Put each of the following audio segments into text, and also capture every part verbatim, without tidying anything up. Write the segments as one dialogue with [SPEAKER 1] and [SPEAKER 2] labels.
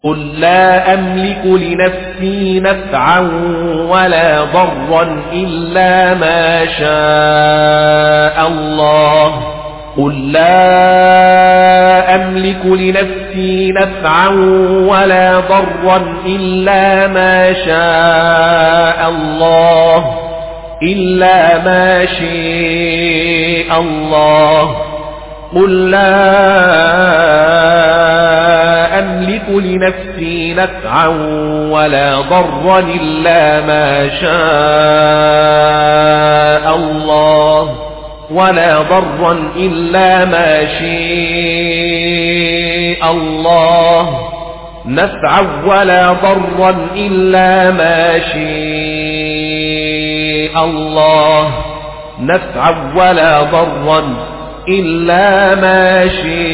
[SPEAKER 1] قل لا أملك لنفسي نفعا ولا ضرا إلا ما شاء الله قل لا أملك لنفسي نفعا ولا ضرا إلا ما شاء الله إلا ما شاء الله قل لا أملك لنفسي نفعا ولا ضرا إلا ما شاء الله ولا ضرا إلا ما شاء الله نفعا ولا ضرا إلا ما شاء الله نفعا ولا ضرا إلا ما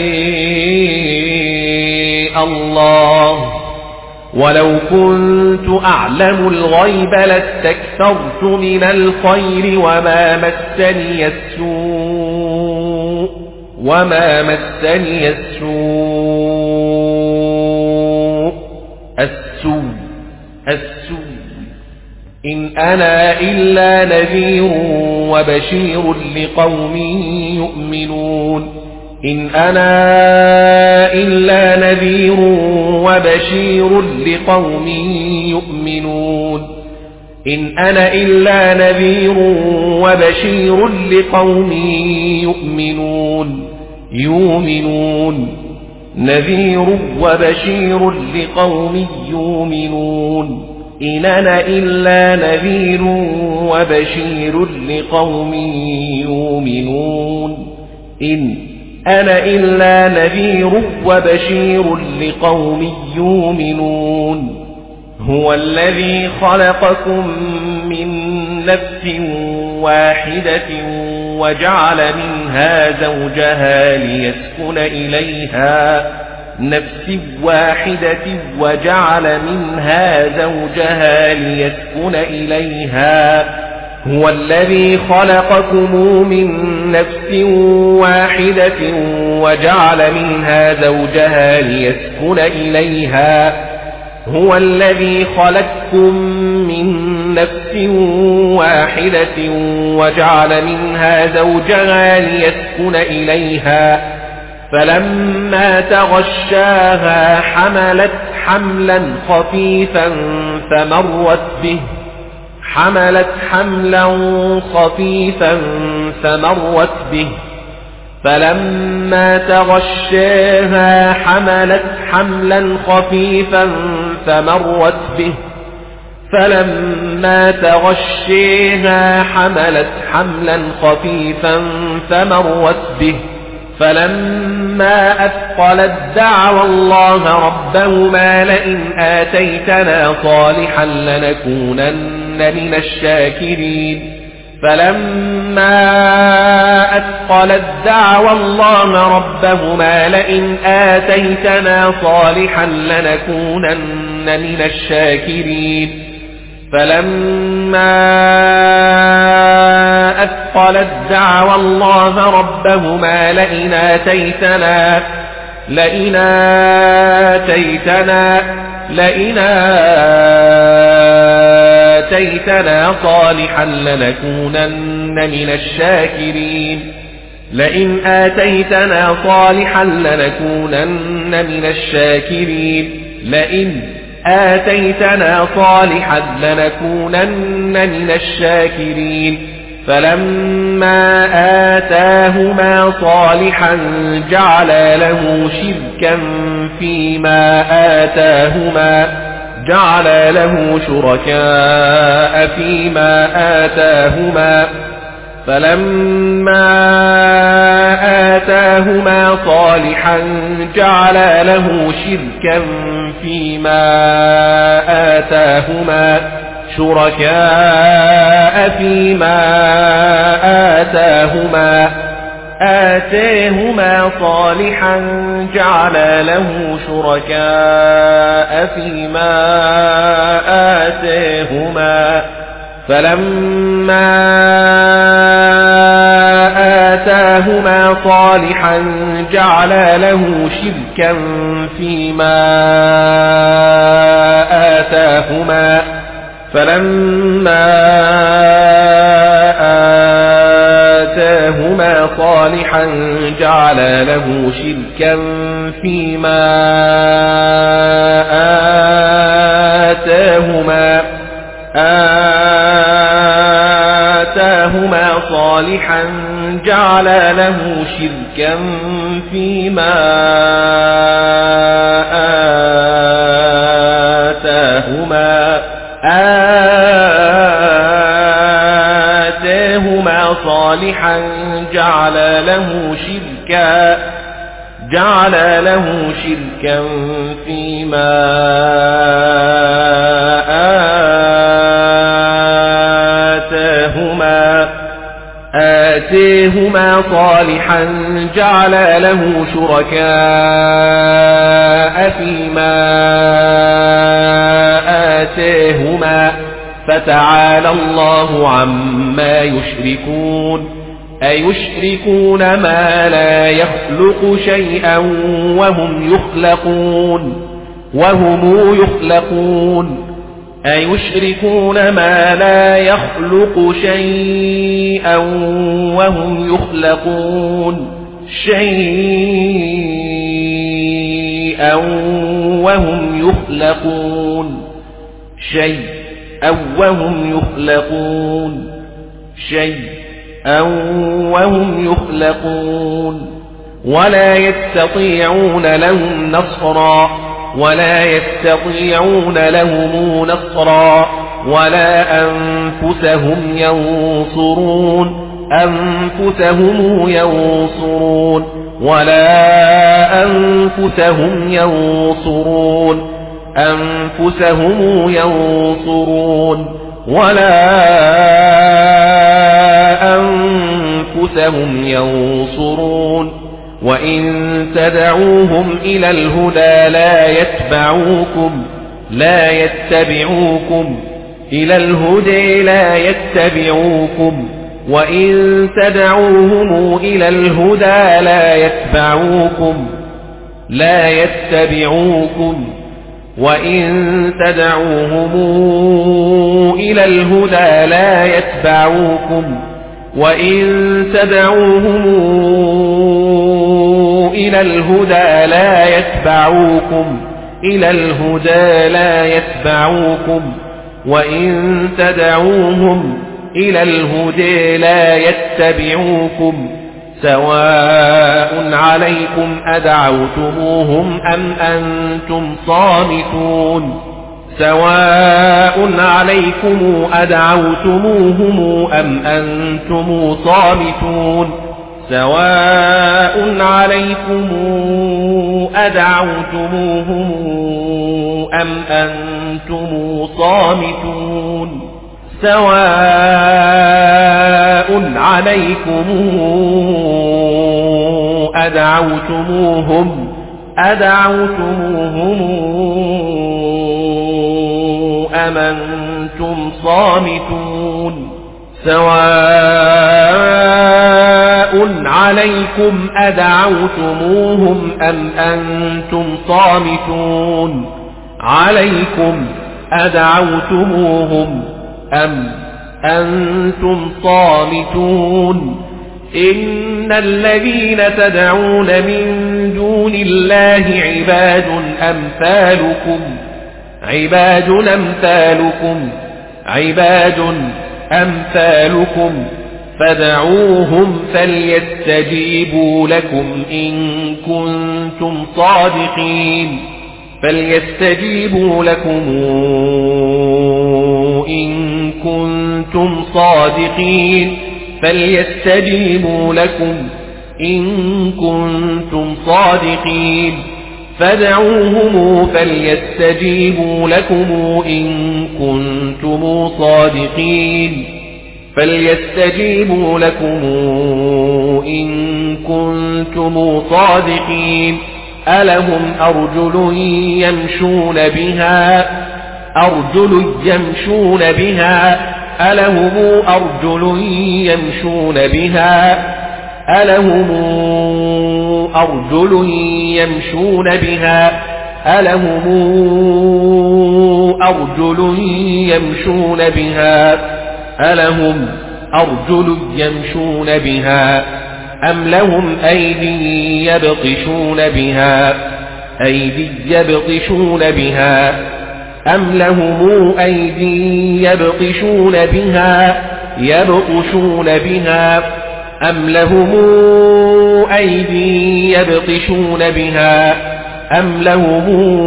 [SPEAKER 1] شاء الله ولو كنت أعلم الغيب لاستكثرت من الخير وما مسني السوء وما مسني السوء السوء السوء إن أنا إلا نذير وبشير لقوم يؤمنون إن أنا إلا نذير وبشير لقوم يؤمنون إن أنا إلا نذير وبشير لقوم يؤمنون يؤمنون نذير وبشير لقوم يؤمنون إن أنا إلا نذير وبشير لقوم يؤمنون إن أنا إلا نذير وبشير لقوم يؤمنون هو الذي خلقكم من نفس واحدة وجعل منها زوجها ليسكن إليها نفس واحدة وجعل منها زوجها ليسكن إليها هو الذي خلقكم من نفس واحدة وجعل منها زوجها ليسكن إليها هو الذي خلقكم من نفس واحدة وجعل منها زوجها ليسكن إليها فلما تغشاها حملت حملا خفيفا فمرت به حملت حملا خفيفا فمرت به فلما تغشاها حملت حملا خفيفا فمرت به فلما تغشيها حملت حملا خفيفا فمرت به فلما أثقلت دعوا الله ربهما لئن آتيتنا صالحا لنكونن من الشاكرين فلما أثقلت دعوا الله ربهما لئن آتيتنا صالحا لنكونن من الشاكرين فلما أثقلت دعوا الله ربهما لئن آتيتنا لئن آتيتنا لئن آتيتنا صالحا لنكونن من الشاكرين لئن آتيتنا صالحا لنكونن من الشاكرين لئن آتيتنا صالحا لنكونن من الشاكرين فلما آتاهما صالحا جعل له شركا فيما آتاهما جعل له شركاء فيما آتاهما فلما آتاهما صالحا جعل له شركا فيما آتاهما شركاء فيما آتاهما آتاهما صالحا جعل له شركاء فيما آتاهما فلما آتاهما صالحا جعل له شركا فيما آتاهما فلما آتاهما صالحا جعل له شركا فيما آتاهما آتاهما صالحا جعل له شركا فيما آتاهما آتاهما صالحا جعل له شركا جعل له شركا فيما آتاهما آتاهما صالحا جعل له شركاء فيما آتاهما فتعالى الله عما يشركون أيشركون ما لا يخلق شيئا وهم يخلقون وهم يخلقون أيشركون ما لا يخلق شيئا وهم يخلقون شيئا وهم يخلقون شيئا وهم يخلقون شيئا وهم يخلقون ولا يستطيعون لهم نصرا ولا يستطيعون لهم نصرا ولا أنفسهم ينصرون أنفسهم ينصرون ولا أنفسهم ينصرون أنفسهم ينصرون ولا أنفسهم ينصرون وإن تدعوهم إلى الهدى لا يتبعوكم لا يتبعوكم إلى الهدى لا يتبعوكم وإن تدعوهم إلى الهدى لا يتبعوكم لا يتبعوكم وإن تدعوهم إلى الهدى لا يتبعوكم وإن تدعوهم إلى الهدى لا يتبعوكم إلى الهدى لا يتبعوكم وإن تدعوهم إلى الهدى لا يتبعوكم سواء عليكم أدعوتموهم أم أنتم صامتون سواء عليكم أدعوتموهم أم أنتم صامتون سواء عليكم أدعوتموهم أم أنتم صامتون سواء عليكم أدعوتموهم أدعوتموهم أم أنتم صامتون سواء عليكم أدعوتموهم أم أنتم صامتون عليكم أدعوتموهم أم أنتم صامتون إن الذين تدعون من دون الله عباد أمثالكم عباد أمثالكم عباد أمثالكم فدعوهم فليستجيبوا لكم إن كنتم صادقين فليستجيبوا لكم إن كنتم صادقين فليستجيبوا لكم إن كنتم صادقين فدعوهم فليستجيبوا لكم إن كنتم صادقين فليستجيبوا لكم إن كنتم صادقين ألهم أرجل يمشون بها أرجل يمشون بها ألهم أرجل يمشون بها ألهم أرجل يمشون بها ألهم أرجل يمشون بها ألهم أرجل يمشون بها أم لهم أيدي يبطشون بها أيدي يبطشون بها أم لهم أيدي يبطشون بها يبطشون بها أم لهم أيدي يبطشون بها أم لهم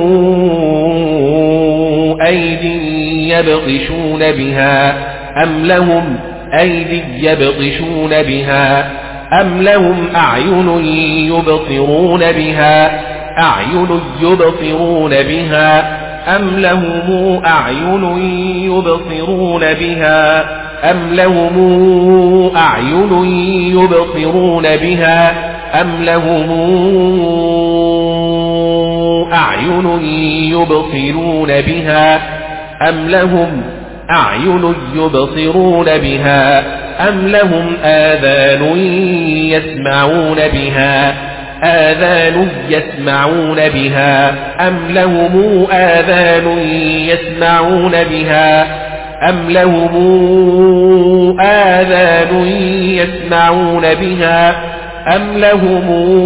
[SPEAKER 1] أيدي يبطشون بها أم لهم أيدي يبطشون بها أم لهم أعين يبصرون بها أعين يبصرون بها أم لهم أعين يبصرون بها أم لهم أعين يبصرون بها أم لهم أعين يبصرون بها أم لهم أعين يبصرون بها أم لهم آذان يسمعون بها آذان يسمعون بها أم لهم آذان يسمعون بها أم لهم آذان يسمعون بها أم لهم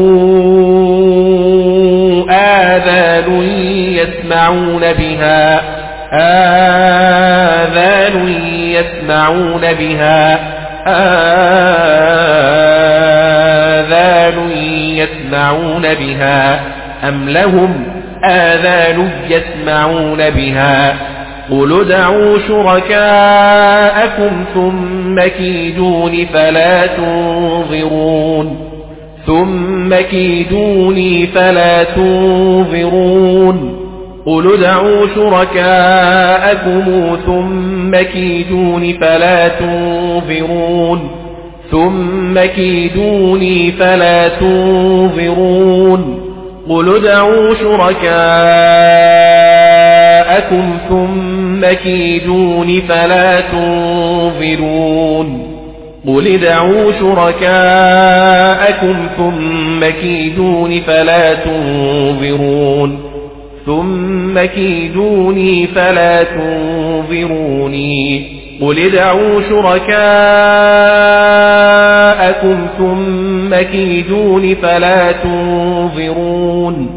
[SPEAKER 1] آذان يسمعون بها آذان يسمعون بها آذان يسمعون بها أم لهم آذان يسمعون بها قل ادعوا شركاءكم ثم كيدوني فلا تنظرون ثم كيدوني فلا تنظرون قل ادعوا شركاءكم ثم كيدوني فلا تنظرون ثم كيدوني فلا تنظرون قل ادعوا شركاءكم ثم كيدوني فلا تنظرون قل ادعوا شركاءكم ثم كيدوني فلا تنظرون ثم كيدوني فلا تنظروني قل ادعوا شركاءكم ثم كيدوني فلا تنظرون